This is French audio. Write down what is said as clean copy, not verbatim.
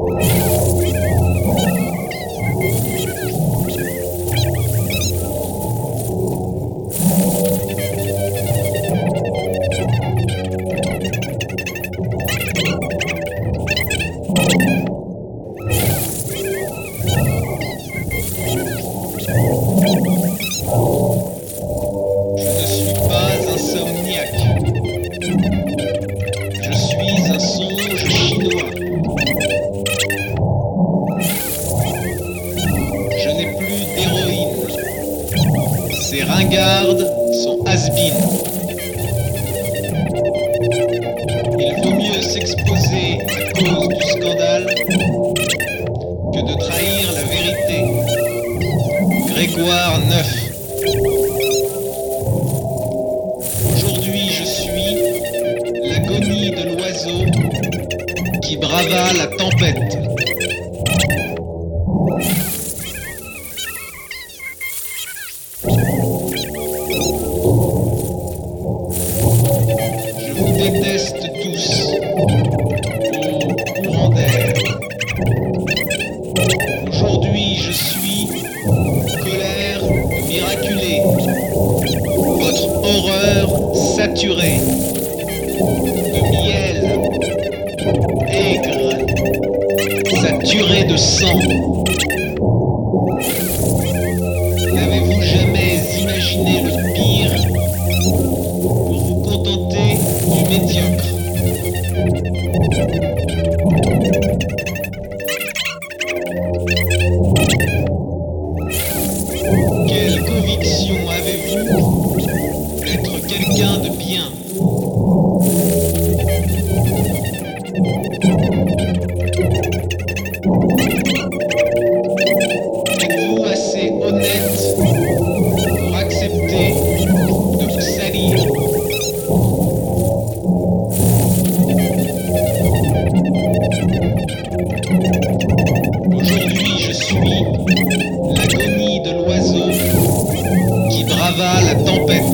Ces ringardes sont has-been. Il vaut mieux s'exposer à cause du scandale que de trahir la vérité. Grégoire IX. Aujourd'hui je suis l'agonie de l'oiseau qui brava la tempête. Je vous déteste tous, ô courants d'air. Aujourd'hui je suis colère miraculée, votre horreur saturée de miel aigre, saturée de sang.